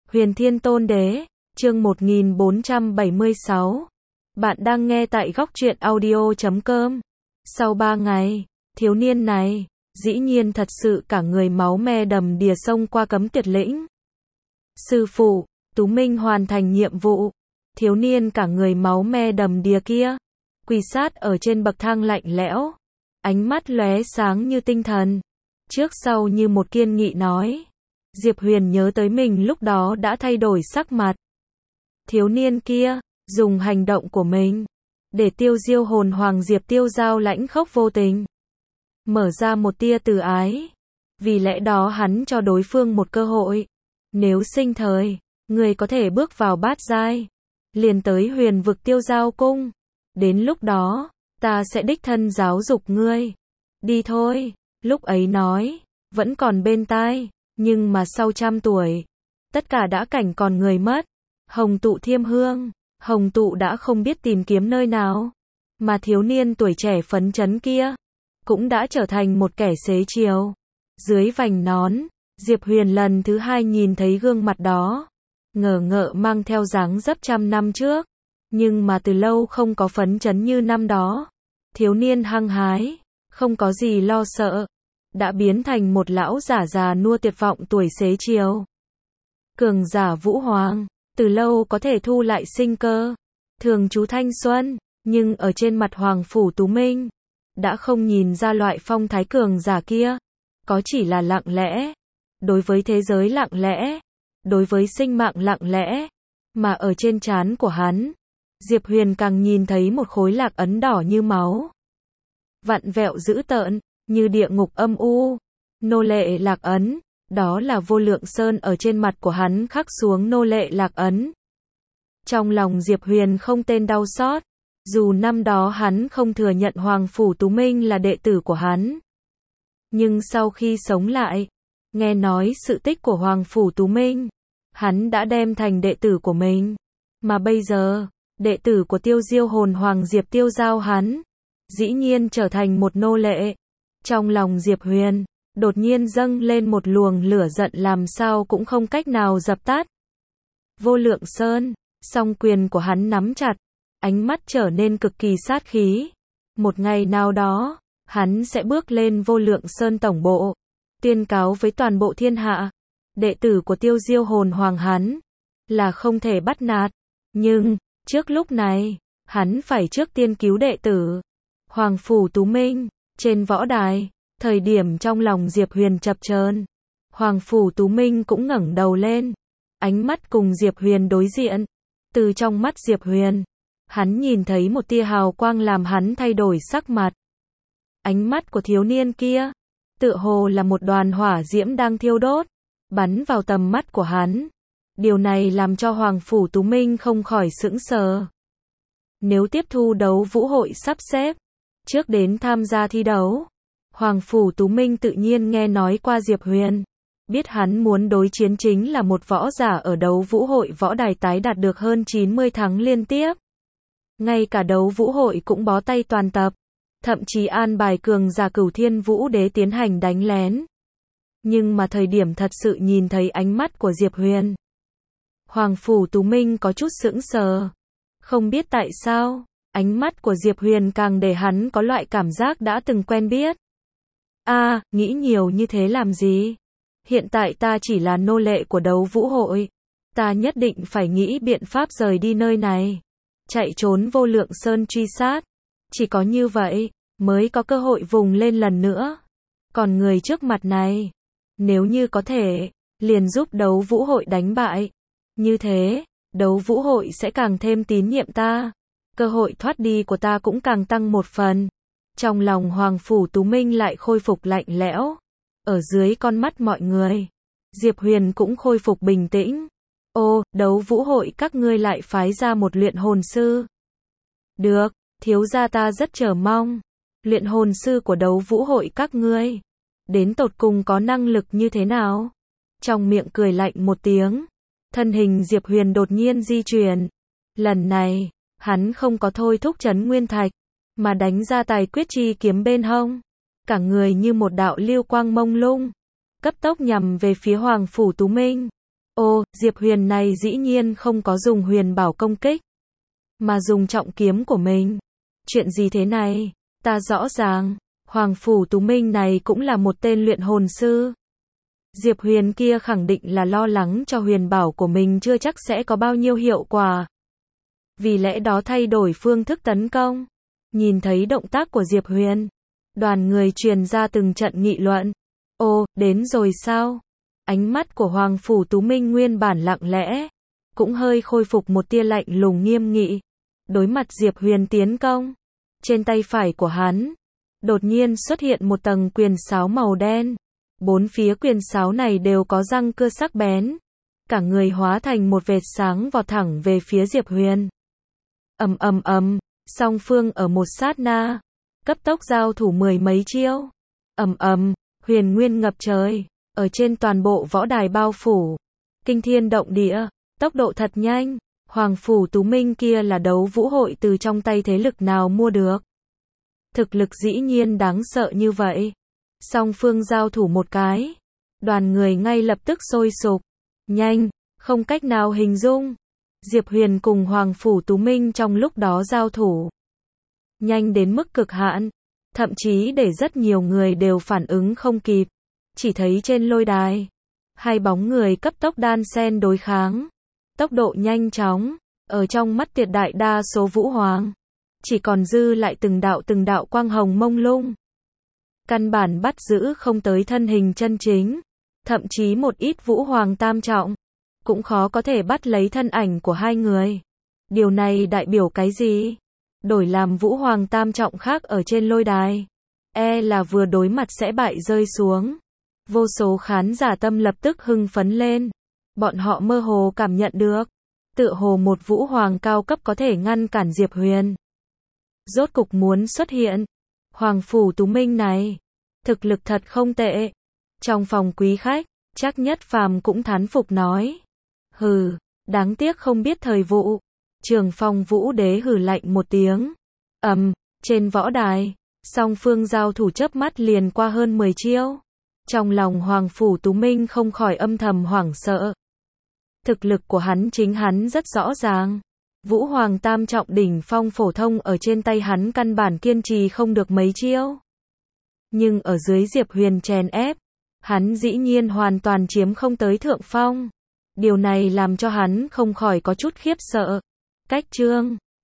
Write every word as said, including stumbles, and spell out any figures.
Huyền Thiên Tôn Đế, chương một nghìn bốn trăm bảy mươi sáu. Bạn đang nghe tại góc truyện audio chấm com. Sau ba ngày, thiếu niên này, dĩ nhiên thật sự cả người máu me đầm đìa xông qua cấm tuyệt lĩnh. Sư phụ, Tú Minh hoàn thành nhiệm vụ. Thiếu niên cả người máu me đầm đìa kia, quỳ sát ở trên bậc thang lạnh lẽo, ánh mắt lóe sáng như tinh thần, trước sau như một kiên nghị nói. Diệp Huyền nhớ tới mình lúc đó đã thay đổi sắc mặt. Thiếu niên kia, dùng hành động của mình, để tiêu diêu hồn hoàng Diệp Tiêu Giao lãnh khốc vô tình, mở ra một tia từ ái. Vì lẽ đó hắn cho đối phương một cơ hội. Nếu sinh thời, người có thể bước vào bát giai, liền tới huyền vực Tiêu Giao cung. Đến lúc đó, ta sẽ đích thân giáo dục ngươi. Đi thôi, lúc ấy nói, vẫn còn bên tai. Nhưng mà sau trăm tuổi, tất cả đã cảnh còn người mất. Hồng tụ thiêm hương, hồng tụ đã không biết tìm kiếm nơi nào. Mà thiếu niên tuổi trẻ phấn chấn kia, cũng đã trở thành một kẻ xế chiều. Dưới vành nón, Diệp Huyền lần thứ hai nhìn thấy gương mặt đó. Ngờ ngợ mang theo dáng dấp trăm năm trước. Nhưng mà từ lâu không có phấn chấn như năm đó. Thiếu niên hăng hái, không có gì lo sợ, đã biến thành một lão giả già nua tuyệt vọng tuổi xế chiều. Cường giả Vũ Hoàng, từ lâu có thể thu lại sinh cơ, thường trú thanh xuân, nhưng ở trên mặt Hoàng Phủ Tú Minh, đã không nhìn ra loại phong thái cường giả kia, có chỉ là lặng lẽ, đối với thế giới lặng lẽ, đối với sinh mạng lặng lẽ, mà ở trên trán của hắn, Diệp Huyền càng nhìn thấy một khối lạc ấn đỏ như máu. Vặn vẹo dữ tợn, như địa ngục âm u, nô lệ lạc ấn, đó là Vô Lượng Sơn ở trên mặt của hắn khắc xuống nô lệ lạc ấn. Trong lòng Diệp Huyền không tên đau xót, dù năm đó hắn không thừa nhận Hoàng Phủ Tú Minh là đệ tử của hắn. Nhưng sau khi sống lại, nghe nói sự tích của Hoàng Phủ Tú Minh, hắn đã đem thành đệ tử của mình. Mà bây giờ, đệ tử của Tiêu Diêu hồn hoàng Diệp Tiêu Giao hắn, dĩ nhiên trở thành một nô lệ. Trong lòng Diệp Huyền, đột nhiên dâng lên một luồng lửa giận làm sao cũng không cách nào dập tắt. Vô Lượng Sơn, song quyền của hắn nắm chặt, ánh mắt trở nên cực kỳ sát khí. Một ngày nào đó, hắn sẽ bước lên Vô Lượng Sơn tổng bộ, tuyên cáo với toàn bộ thiên hạ, đệ tử của Tiêu Diêu hồn hoàng hắn, là không thể bắt nạt. Nhưng, trước lúc này, hắn phải trước tiên cứu đệ tử. Hoàng Phủ Tú Minh, trên võ đài, thời điểm trong lòng Diệp Huyền chập chờn, Hoàng Phủ Tú Minh cũng ngẩng đầu lên, ánh mắt cùng Diệp Huyền đối diện. Từ trong mắt Diệp Huyền, hắn nhìn thấy một tia hào quang làm hắn thay đổi sắc mặt. Ánh mắt của thiếu niên kia, tựa hồ là một đoàn hỏa diễm đang thiêu đốt, bắn vào tầm mắt của hắn. Điều này làm cho Hoàng Phủ Tú Minh không khỏi sững sờ. Nếu tiếp thu đấu vũ hội sắp xếp, trước đến tham gia thi đấu, Hoàng Phủ Tú Minh tự nhiên nghe nói qua Diệp Huyền, biết hắn muốn đối chiến chính là một võ giả ở đấu vũ hội võ đài tái đạt được hơn chín mươi thắng liên tiếp. Ngay cả đấu vũ hội cũng bó tay toàn tập, thậm chí an bài cường giả Cửu Thiên Vũ Đế tiến hành đánh lén. Nhưng mà thời điểm thật sự nhìn thấy ánh mắt của Diệp Huyền, Hoàng Phủ Tú Minh có chút sững sờ. Không biết tại sao, ánh mắt của Diệp Huyền càng để hắn có loại cảm giác đã từng quen biết. A, à, nghĩ nhiều như thế làm gì? Hiện tại ta chỉ là nô lệ của đấu vũ hội. Ta nhất định phải nghĩ biện pháp rời đi nơi này. Chạy trốn Vô Lượng Sơn truy sát. Chỉ có như vậy, mới có cơ hội vùng lên lần nữa. Còn người trước mặt này, nếu như có thể, liền giúp đấu vũ hội đánh bại. Như thế, đấu vũ hội sẽ càng thêm tín nhiệm ta. Cơ hội thoát đi của ta cũng càng tăng một phần. Trong lòng Hoàng Phủ Tú Minh lại khôi phục lạnh lẽo. Ở dưới con mắt mọi người, Diệp Huyền cũng khôi phục bình tĩnh. Ô, đấu vũ hội các ngươi lại phái ra một luyện hồn sư. Được, thiếu gia ta rất chờ mong. Luyện hồn sư của đấu vũ hội các ngươi, đến tột cùng có năng lực như thế nào? Trong miệng cười lạnh một tiếng, thân hình Diệp Huyền đột nhiên di chuyển. Lần này, hắn không có thôi thúc trấn nguyên thạch, mà đánh ra tài quyết chi kiếm bên hông. Cả người như một đạo lưu quang mông lung, cấp tốc nhằm về phía Hoàng Phủ Tú Minh. Ô, Diệp Huyền này dĩ nhiên không có dùng huyền bảo công kích, mà dùng trọng kiếm của mình. Chuyện gì thế này? Ta rõ ràng, Hoàng Phủ Tú Minh này cũng là một tên luyện hồn sư. Diệp Huyền kia khẳng định là lo lắng cho huyền bảo của mình chưa chắc sẽ có bao nhiêu hiệu quả. Vì lẽ đó thay đổi phương thức tấn công. Nhìn thấy động tác của Diệp Huyền, đoàn người truyền ra từng trận nghị luận. Ô, đến rồi sao? Ánh mắt của Hoàng Phủ Tú Minh nguyên bản lặng lẽ, cũng hơi khôi phục một tia lạnh lùng nghiêm nghị. Đối mặt Diệp Huyền tiến công, trên tay phải của hắn, đột nhiên xuất hiện một tầng quyền sáo màu đen. Bốn phía quyền sáo này đều có răng cưa sắc bén. Cả người hóa thành một vệt sáng vọt thẳng về phía Diệp Huyền. Ầm ầm ầm, song phương ở một sát na, cấp tốc giao thủ mười mấy chiêu. Ầm ầm, huyền nguyên ngập trời, ở trên toàn bộ võ đài bao phủ. Kinh thiên động địa, tốc độ thật nhanh. Hoàng Phủ Tú Minh kia là đấu vũ hội từ trong tay thế lực nào mua được. Thực lực dĩ nhiên đáng sợ như vậy. Song phương giao thủ một cái, đoàn người ngay lập tức sôi sục. Nhanh, không cách nào hình dung. Diệp Huyền cùng Hoàng Phủ Tú Minh trong lúc đó giao thủ. Nhanh đến mức cực hạn, thậm chí để rất nhiều người đều phản ứng không kịp. Chỉ thấy trên lôi đài, hai bóng người cấp tốc đan xen đối kháng. Tốc độ nhanh chóng, ở trong mắt tuyệt đại đa số vũ hoàng, chỉ còn dư lại từng đạo từng đạo quang hồng mông lung. Căn bản bắt giữ không tới thân hình chân chính, thậm chí một ít vũ hoàng tam trọng, cũng khó có thể bắt lấy thân ảnh của hai người. Điều này đại biểu cái gì? Đổi làm vũ hoàng tam trọng khác ở trên lôi đài, e là vừa đối mặt sẽ bại rơi xuống. Vô số khán giả tâm lập tức hưng phấn lên. Bọn họ mơ hồ cảm nhận được, tựa hồ một vũ hoàng cao cấp có thể ngăn cản Diệp Huyền. Rốt cục muốn xuất hiện. Hoàng Phủ Tú Minh này, thực lực thật không tệ. Trong phòng quý khách, Trác Nhất Phàm cũng thán phục nói. Hừ, đáng tiếc không biết thời vụ. Trường Phong Vũ Đế hừ lạnh một tiếng. Ầm, trên võ đài, song phương giao thủ chớp mắt liền qua hơn mười chiêu. Trong lòng Hoàng Phủ Tú Minh không khỏi âm thầm hoảng sợ. Thực lực của hắn chính hắn rất rõ ràng. Vũ Hoàng tam trọng đỉnh phong phổ thông ở trên tay hắn căn bản kiên trì không được mấy chiêu. Nhưng ở dưới Diệp Huyền chèn ép, hắn dĩ nhiên hoàn toàn chiếm không tới thượng phong. Điều này làm cho hắn không khỏi có chút khiếp sợ. Cách chương